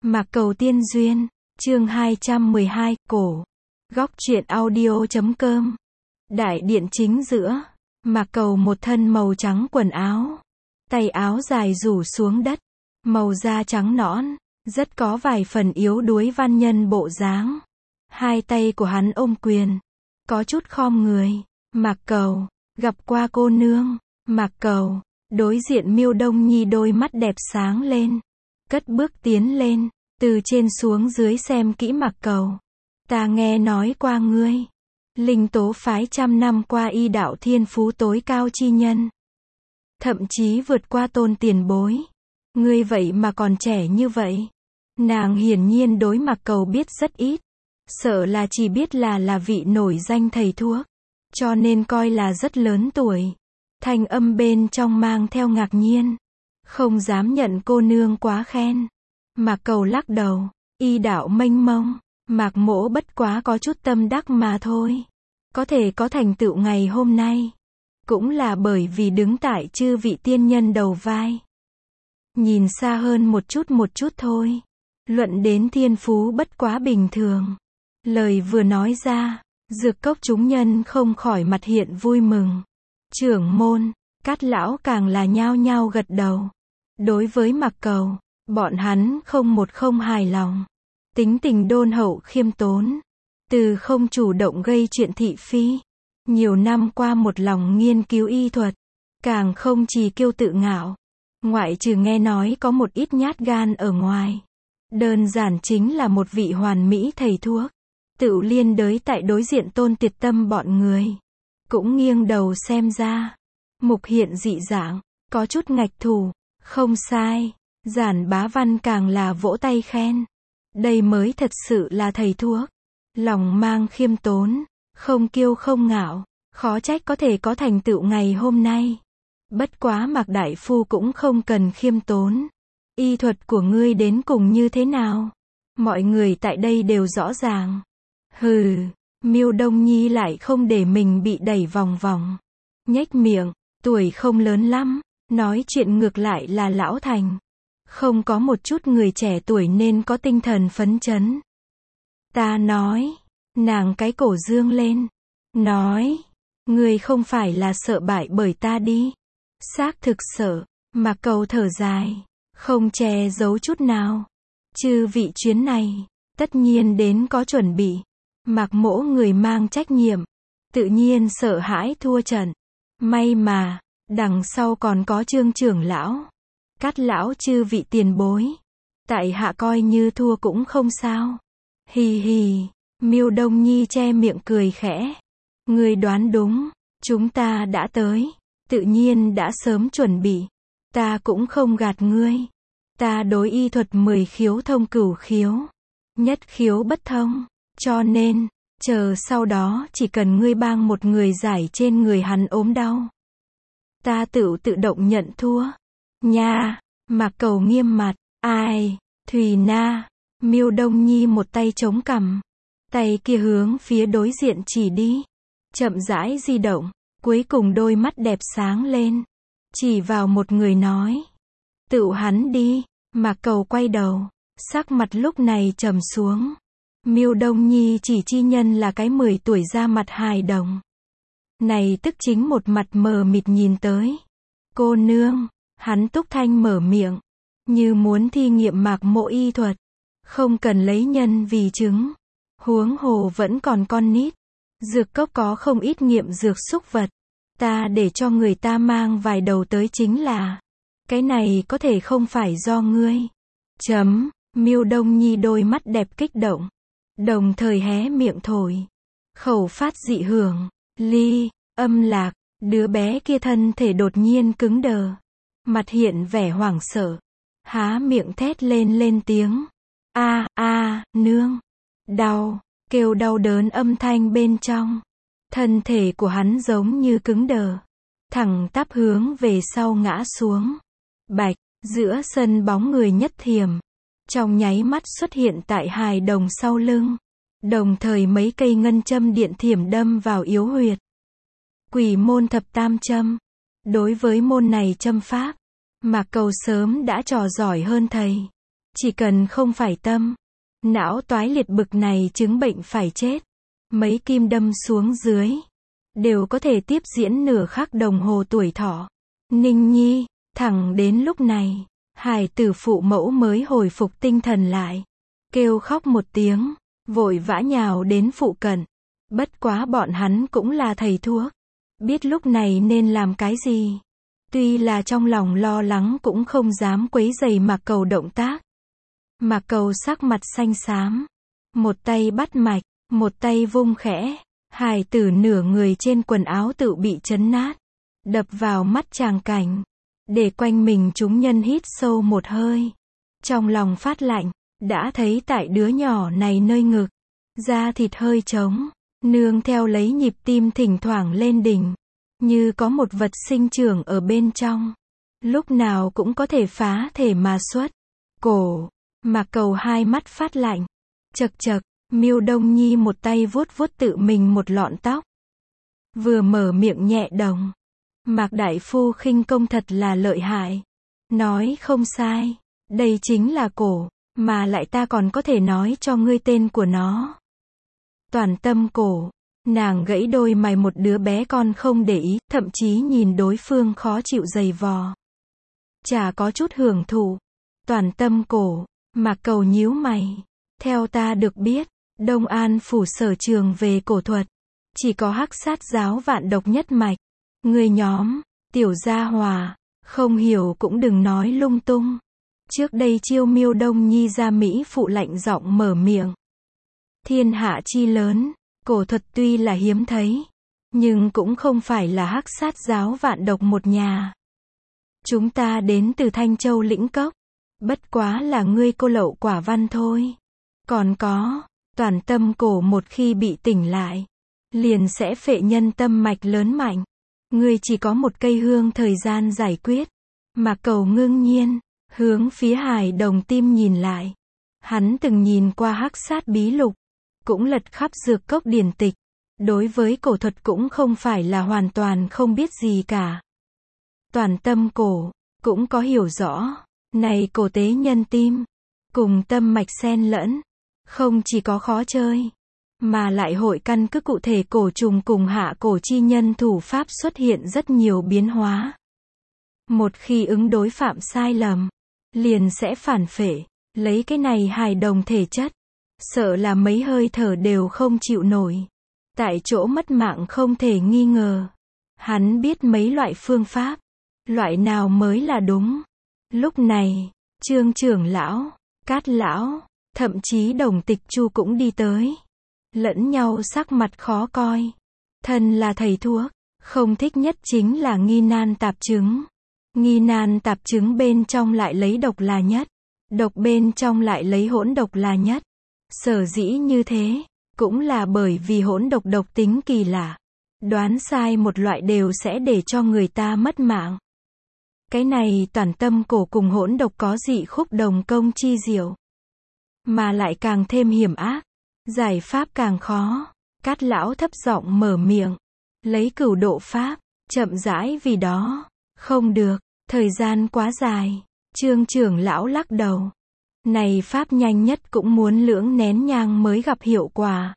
Mạc Cầu Tiên Duyên, chương 212, cổ. Góc truyện audio.com. Đại điện chính giữa, Mạc Cầu một thân màu trắng quần áo, tay áo dài rủ xuống đất, màu da trắng nõn, rất có vài phần yếu đuối văn nhân bộ dáng. Hai tay của hắn ôm quyền, có chút khom người. Mạc Cầu, gặp qua cô nương. Mạc Cầu, đối diện Miêu Đông Nhi đôi mắt đẹp sáng lên, cất bước tiến lên, từ trên xuống dưới xem kỹ Mạc Cầu. Ta nghe nói qua ngươi, Linh Tố phái trăm năm qua y đạo thiên phú tối cao chi nhân, thậm chí vượt qua Tôn tiền bối. Ngươi vậy mà còn trẻ như vậy. Nàng hiển nhiên đối Mạc Cầu biết rất ít, sợ là chỉ biết là vị nổi danh thầy thuốc, cho nên coi là rất lớn tuổi. Thanh âm bên trong mang theo ngạc nhiên, không dám nhận cô nương quá khen. Mạc Cầu lắc đầu, y đạo mênh mông, Mạc mỗ bất quá có chút tâm đắc mà thôi. Có thể có thành tựu ngày hôm nay, cũng là bởi vì đứng tại chư vị tiên nhân đầu vai. Nhìn xa hơn một chút thôi. Luận đến thiên phú bất quá bình thường. Lời vừa nói ra, Dược Cốc chúng nhân không khỏi mặt hiện vui mừng. Trưởng môn, Cát lão càng là nhao nhao gật đầu. Đối với Mạc Cầu, bọn hắn không hài lòng. Tính tình đôn hậu khiêm tốn, từ không chủ động gây chuyện thị phi, nhiều năm qua một lòng nghiên cứu y thuật, càng không trì kiêu tự ngạo. Ngoại trừ nghe nói có một ít nhát gan ở ngoài, đơn giản chính là một vị hoàn mỹ thầy thuốc. Tựu liên đới tại đối diện Tôn Tiệt Tâm bọn người, cũng nghiêng đầu xem ra. Mục hiện dị dạng, có chút ngạch thủ, không sai. Giản Bá Văn càng là vỗ tay khen. Đây mới thật sự là thầy thuốc. Lòng mang khiêm tốn, không kiêu không ngạo, khó trách có thể có thành tựu ngày hôm nay. Bất quá Mạc đại phu cũng không cần khiêm tốn. Y thuật của ngươi đến cùng như thế nào? Mọi người tại đây đều rõ ràng. Hừ, Miêu Đông Nhi lại không để mình bị đẩy vòng vòng. Nhếch miệng, tuổi không lớn lắm, nói chuyện ngược lại là lão thành. Không có một chút người trẻ tuổi nên có tinh thần phấn chấn. Ta nói, nàng cái cổ dương lên, nói, ngươi không phải là sợ bại bởi ta đi. Xác thực sợ. Mạc Cầu thở dài, không che giấu chút nào. Chư vị chuyến này, tất nhiên đến có chuẩn bị. Mạc mỗ người mang trách nhiệm, tự nhiên sợ hãi thua trận. May mà, đằng sau còn có Trương trưởng lão, Cát lão chư vị tiền bối. Tại hạ coi như thua cũng không sao. Hì hì, Miêu Đông Nhi che miệng cười khẽ. Ngươi đoán đúng, chúng ta đã tới, tự nhiên đã sớm chuẩn bị. Ta cũng không gạt ngươi. Ta đối y thuật 10 khiếu thông cửu khiếu, nhất khiếu bất thông, cho nên, chờ sau đó chỉ cần ngươi bang một người giải trên người hắn ốm đau, ta tự động nhận thua. Nha, Mạc Cầu nghiêm mặt. Ai, Thùy Na. Miêu Đông Nhi một tay chống cằm, tay kia hướng phía đối diện chỉ đi, chậm rãi di động, cuối cùng đôi mắt đẹp sáng lên, chỉ vào một người nói, tựu hắn đi. Mạc Cầu quay đầu, sắc mặt lúc này trầm xuống. Miêu Đông Nhi chỉ chi nhân là cái 10 tuổi ra mặt hài đồng. Này tức chính một mặt mờ mịt nhìn tới. Cô nương, hắn túc thanh mở miệng, như muốn thi nghiệm Mạc mỗ y thuật, không cần lấy nhân vì chứng. Huống hồ vẫn còn con nít. Dược Cốc có không ít nghiệm dược xúc vật, ta để cho người ta mang vài đầu tới chính là. Cái này có thể không phải do ngươi. Chấm. Miêu Đông Nhi đôi mắt đẹp kích động, đồng thời hé miệng thổi. Khẩu phát dị hưởng, ly, âm lạc, đứa bé kia thân thể đột nhiên cứng đờ, mặt hiện vẻ hoảng sợ, há miệng thét lên tiếng. A, nương. Đau, kêu đau đớn âm thanh bên trong. Thân thể của hắn giống như cứng đờ, thẳng tắp hướng về sau ngã xuống. Bạch, giữa sân bóng người nhất thiểm, trong nháy mắt xuất hiện tại hài đồng sau lưng, đồng thời mấy cây ngân châm điện thiểm đâm vào yếu huyệt. Quỷ môn thập tam châm. Đối với môn này châm pháp, Mạc Cầu sớm đã trò giỏi hơn thầy. Chỉ cần không phải tâm, não toái liệt bực này chứng bệnh phải chết. Mấy kim đâm xuống dưới, đều có thể tiếp diễn nửa khắc đồng hồ tuổi thọ. Ninh Nhi, thẳng đến lúc này, hài tử phụ mẫu mới hồi phục tinh thần lại. Kêu khóc một tiếng, vội vã nhào đến phụ cận. Bất quá bọn hắn cũng là thầy thuốc, biết lúc này nên làm cái gì. Tuy là trong lòng lo lắng cũng không dám quấy rầy Mạc Cầu động tác. Mạc Cầu sắc mặt xanh xám, một tay bắt mạch, một tay vung khẽ, hài tử nửa người trên quần áo tự bị chấn nát, đập vào mắt tràng cảnh, để quanh mình chúng nhân hít sâu một hơi. Trong lòng phát lạnh, đã thấy tại đứa nhỏ này nơi ngực, da thịt hơi trống, nương theo lấy nhịp tim thỉnh thoảng lên đỉnh, như có một vật sinh trưởng ở bên trong, lúc nào cũng có thể phá thể mà xuất. Cổ, Mạc Cầu hai mắt phát lạnh, chật chật, Miêu Đông Nhi một tay vuốt vuốt tự mình một lọn tóc. Vừa mở miệng nhẹ đồng, Mạc đại phu khinh công thật là lợi hại. Nói không sai, đây chính là cổ, mà lại ta còn có thể nói cho ngươi tên của nó. Toàn tâm cổ, nàng gãy đôi mày một đứa bé con không để ý, thậm chí nhìn đối phương khó chịu giày vò. Chả có chút hưởng thụ. Toàn tâm cổ, Mạc Cầu nhíu mày. Theo ta được biết, Đông An phủ sở trường về cổ thuật, chỉ có Hắc Sát giáo Vạn Độc nhất mạch. Người nhóm, tiểu gia hòa, không hiểu cũng đừng nói lung tung. Trước đây chiêu Miêu Đông Nhi ra Mỹ phụ lạnh giọng mở miệng. Thiên hạ chi lớn, cổ thuật tuy là hiếm thấy, nhưng cũng không phải là Hắc Sát giáo Vạn Độc một nhà. Chúng ta đến từ Thanh Châu Lĩnh Cốc, bất quá là ngươi cô lậu quả văn thôi. Còn có, toàn tâm cổ một khi bị tỉnh lại, liền sẽ phệ nhân tâm mạch lớn mạnh. Ngươi chỉ có một cây hương thời gian giải quyết. Mạc Cầu ngưng nhiên, hướng phía hài đồng tim nhìn lại. Hắn từng nhìn qua Hắc Sát bí lục, cũng lật khắp dược cốc điển tịch. Đối với cổ thuật cũng không phải là hoàn toàn không biết gì cả. Toàn tâm cổ, cũng có hiểu rõ. Này cổ tế nhân tim, cùng tâm mạch xen lẫn, không chỉ có khó chơi, mà lại hội căn cứ cụ thể cổ trùng cùng hạ cổ chi nhân thủ pháp xuất hiện rất nhiều biến hóa. Một khi ứng đối phạm sai lầm, liền sẽ phản phệ, lấy cái này hài đồng thể chất, sợ là mấy hơi thở đều không chịu nổi, tại chỗ mất mạng không thể nghi ngờ. Hắn biết mấy loại phương pháp, loại nào mới là đúng. Lúc này, Trương trưởng lão, Cát lão, thậm chí Đồng Tịch Chu cũng đi tới. Lẫn nhau sắc mặt khó coi. Thân là thầy thuốc, không thích nhất chính là nghi nan tạp chứng. Nghi nan tạp chứng bên trong lại lấy độc là nhất, độc bên trong lại lấy hỗn độc là nhất. Sở dĩ như thế, cũng là bởi vì hỗn độc độc tính kỳ lạ. Đoán sai một loại đều sẽ để cho người ta mất mạng. Cái này toàn tâm cổ cùng hỗn độc có dị khúc đồng công chi diệu, mà lại càng thêm hiểm ác, giải pháp càng khó. Cát lão thấp giọng mở miệng, lấy cửu độ pháp, chậm rãi vì đó, không được, thời gian quá dài. Trương trưởng lão lắc đầu, này pháp nhanh nhất cũng muốn lưỡng nén nhang mới gặp hiệu quả.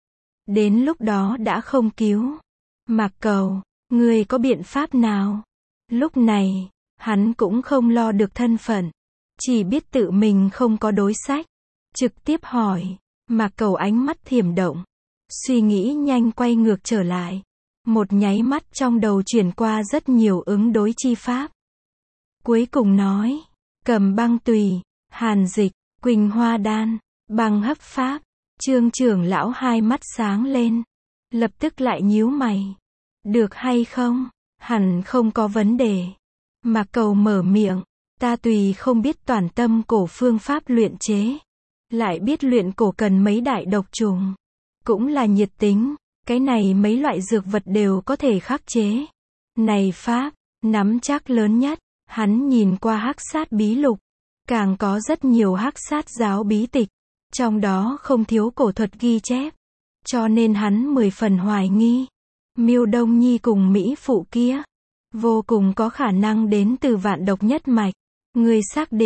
Đến lúc đó đã không cứu. Mạc Cầu, ngươi có biện pháp nào? Lúc này, hắn cũng không lo được thân phận, chỉ biết tự mình không có đối sách. Trực tiếp hỏi, Mạc Cầu ánh mắt thiểm động, suy nghĩ nhanh quay ngược trở lại. Một nháy mắt trong đầu chuyển qua rất nhiều ứng đối chi pháp. Cuối cùng nói, cầm băng tùy, hàn dịch, quỳnh hoa đan, băng hấp pháp. Trương trưởng lão hai mắt sáng lên, lập tức lại nhíu mày. Được hay không? Hẳn không có vấn đề. Mạc Cầu mở miệng, ta tùy không biết toàn tâm cổ phương pháp luyện chế, lại biết luyện cổ cần mấy đại độc trùng, cũng là nhiệt tính, cái này mấy loại dược vật đều có thể khắc chế. Này pháp, nắm chắc lớn nhất. Hắn nhìn qua Hắc Sát bí lục, càng có rất nhiều Hắc Sát giáo bí tịch, trong đó không thiếu cổ thuật ghi chép, cho nên hắn 10 phần hoài nghi. Miêu Đông Nhi cùng Mỹ phụ kia, vô cùng có khả năng đến từ Vạn Độc nhất mạch. Ngươi xác định,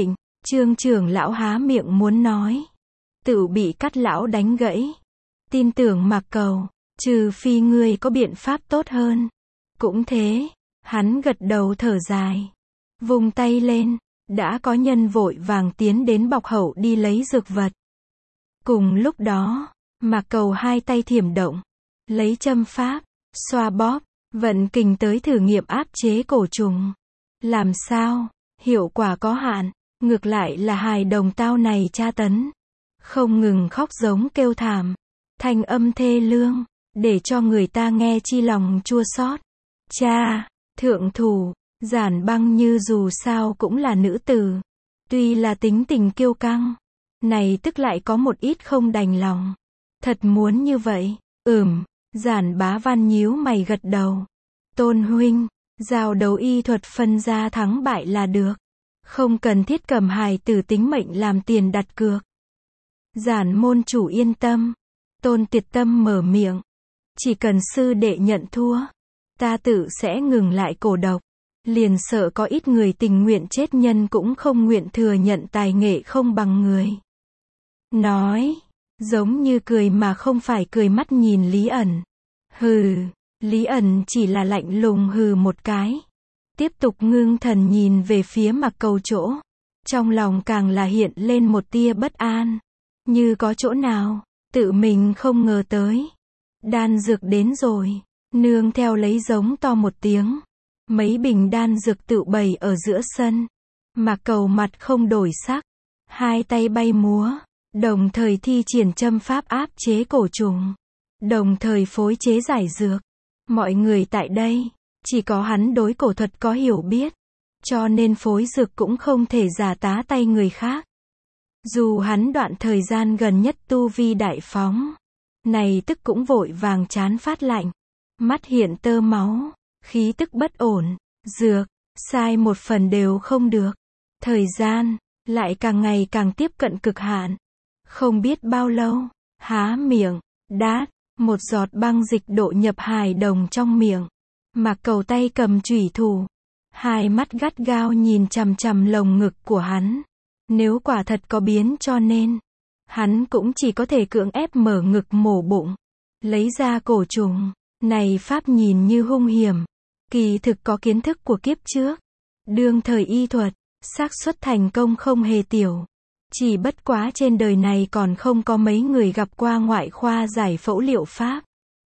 Trương trưởng lão há miệng muốn nói. Tự bị Cát lão đánh gãy. Tin tưởng Mạc Cầu, trừ phi ngươi có biện pháp tốt hơn. Cũng thế, hắn gật đầu thở dài. Vung tay lên, đã có nhân vội vàng tiến đến bọc hậu đi lấy dược vật. Cùng lúc đó, Mạc Cầu hai tay thiểm động, lấy châm pháp, xoa bóp, vận kình tới thử nghiệm áp chế cổ trùng. Làm sao? Hiệu quả có hạn, ngược lại là hài đồng tao này tra tấn. Không ngừng khóc giống kêu thảm, thanh âm thê lương, để cho người ta nghe chi lòng chua xót. Cha, thượng thủ, Giản Băng Như dù sao cũng là nữ tử, tuy là tính tình kiêu căng, này tức lại có một ít không đành lòng. Thật muốn như vậy, Giản Bá Văn nhíu mày gật đầu. Tôn huynh, giao đấu y thuật phân ra thắng bại là được, không cần thiết cầm hài tử tính mệnh làm tiền đặt cược. Giản môn chủ yên tâm. Tôn Tiệt Tâm mở miệng. Chỉ cần sư đệ nhận thua, ta tự sẽ ngừng lại cổ độc. Liền sợ có ít người tình nguyện chết nhân cũng không nguyện thừa nhận tài nghệ không bằng người. Nói, giống như cười mà không phải cười, mắt nhìn Lý ẩn. Hừ, Lý ẩn chỉ là lạnh lùng hừ một cái. Tiếp tục ngưng thần nhìn về phía Mạc Cầu chỗ. Trong lòng càng là hiện lên một tia bất an. Như có chỗ nào, tự mình không ngờ tới. Đan dược đến rồi. Nương theo lấy giống to một tiếng. Mấy bình đan dược tự bày ở giữa sân. Mạc Cầu mặt không đổi sắc. Hai tay bay múa. Đồng thời thi triển châm pháp áp chế cổ trùng. Đồng thời phối chế giải dược. Mọi người tại đây, chỉ có hắn đối cổ thuật có hiểu biết. Cho nên phối dược cũng không thể giả tá tay người khác. Dù hắn đoạn thời gian gần nhất tu vi đại phóng. Này tức cũng vội vàng chán phát lạnh. Mắt hiện tơ máu, khí tức bất ổn. Dược, sai một phần đều không được. Thời gian, lại càng ngày càng tiếp cận cực hạn. Không biết bao lâu, há miệng, đát, một giọt băng dịch độ nhập hài đồng trong miệng. Mạc Cầu tay cầm chủy thủ. Hai mắt gắt gao nhìn chằm chằm lồng ngực của hắn. Nếu quả thật có biến cho nên, hắn cũng chỉ có thể cưỡng ép mở ngực mổ bụng. Lấy ra cổ trùng. Này pháp nhìn như hung hiểm. Kỳ thực có kiến thức của kiếp trước. Đương thời y thuật, xác suất thành công không hề tiểu. Chỉ bất quá trên đời này còn không có mấy người gặp qua ngoại khoa giải phẫu liệu pháp.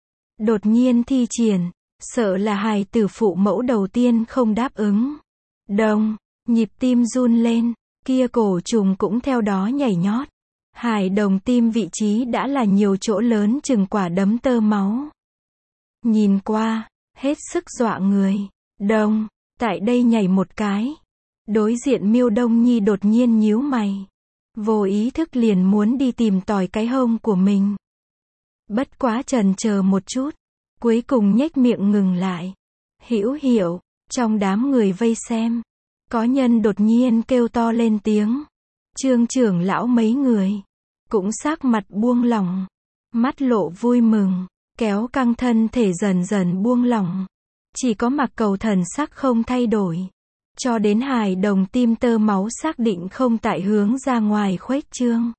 Đột nhiên thi triển, sợ là hài tử phụ mẫu đầu tiên không đáp ứng. Đồng, nhịp tim run lên, kia cổ trùng cũng theo đó nhảy nhót. Hài đồng tim vị trí đã là nhiều chỗ lớn chừng quả đấm tơ máu. Nhìn qua, hết sức dọa người. Đồng, tại đây nhảy một cái. Đối diện Miêu Đông Nhi đột nhiên nhíu mày. Vô ý thức liền muốn đi tìm tòi cái hông của mình. Bất quá chần chờ một chút. Cuối cùng nhếch miệng ngừng lại. Hữu hiệu, trong đám người vây xem. Có nhân đột nhiên kêu to lên tiếng. Trương trưởng lão mấy người. Cũng sắc mặt buông lỏng. Mắt lộ vui mừng. Kéo căng thân thể dần dần buông lỏng. Chỉ có Mạc Cầu thần sắc không thay đổi. Cho đến hài đồng tim tơ máu xác định không tại hướng ra ngoài khuếch trương.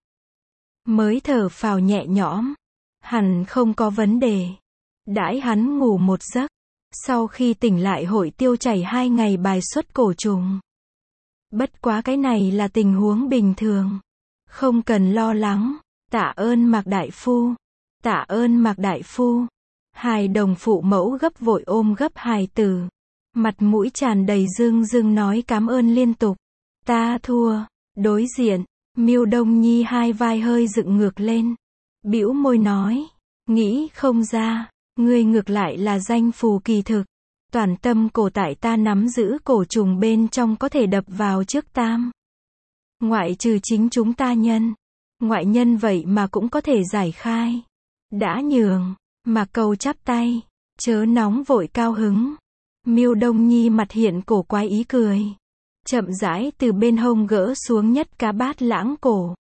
Mới thở phào nhẹ nhõm. Hẳn không có vấn đề. Đãi hắn ngủ một giấc. Sau khi tỉnh lại hội tiêu chảy 2 ngày bài xuất cổ trùng. Bất quá cái này là tình huống bình thường. Không cần lo lắng. Tạ ơn Mạc đại phu. Tạ ơn Mạc đại phu. Hài đồng phụ mẫu gấp vội ôm gấp hài tử. Mặt mũi tràn đầy rưng rưng nói cảm ơn liên tục. Ta thua. Đối diện, Miêu Đông Nhi hai vai hơi dựng ngược lên. Bĩu môi nói. Nghĩ không ra, ngươi ngược lại là danh phù kỳ thực. Toàn tâm cổ tại ta nắm giữ cổ trùng bên trong có thể đập vào trước tam. Ngoại trừ chính chúng ta nhân. Ngoại nhân vậy mà cũng có thể giải khai. Đã nhường, Mạc Cầu chắp tay. Chớ nóng vội cao hứng. Miêu Đông Nhi mặt hiện cổ quái ý cười. Chậm rãi từ bên hông gỡ xuống nhất cá bát lãng cổ.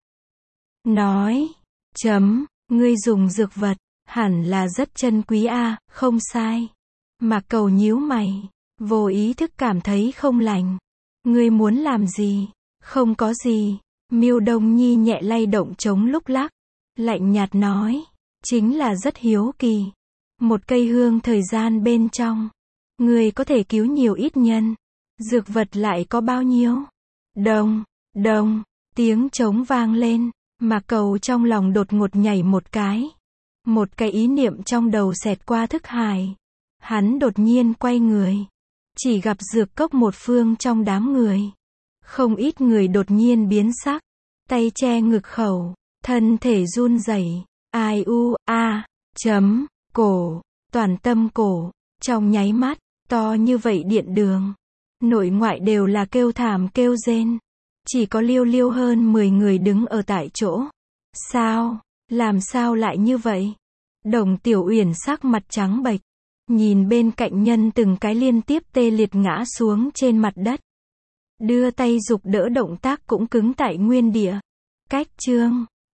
Nói. Ngươi dùng dược vật. Hẳn là rất chân quý a, không sai. Mạc Cầu nhíu mày. Vô ý thức cảm thấy không lành. Ngươi muốn làm gì? Không có gì. Miêu Đông Nhi nhẹ lay động trống lúc lắc. Lạnh nhạt nói. Chính là rất hiếu kỳ. Một cây hương thời gian bên trong. Người có thể cứu nhiều ít nhân. Dược vật lại có bao nhiêu? Đồng, đồng, tiếng trống vang lên. Mạc Cầu trong lòng đột ngột nhảy một cái. Một cái ý niệm trong đầu xẹt qua thức hải. Hắn đột nhiên quay người. Chỉ gặp dược cốc một phương trong đám người. Không ít người đột nhiên biến sắc. Tay che ngực khẩu. Thân thể run rẩy. Ai u, a, chấm, cổ. Toàn tâm cổ. Trong nháy mắt, to như vậy điện đường. Nội ngoại đều là kêu thảm kêu rên. Chỉ có liêu liêu hơn 10 người đứng ở tại chỗ. Sao? Làm sao lại như vậy? Đồng Tiểu Uyển sắc mặt trắng bệch. Nhìn bên cạnh nhân từng cái liên tiếp tê liệt ngã xuống trên mặt đất. Đưa tay giục đỡ động tác cũng cứng tại nguyên địa. Cách chương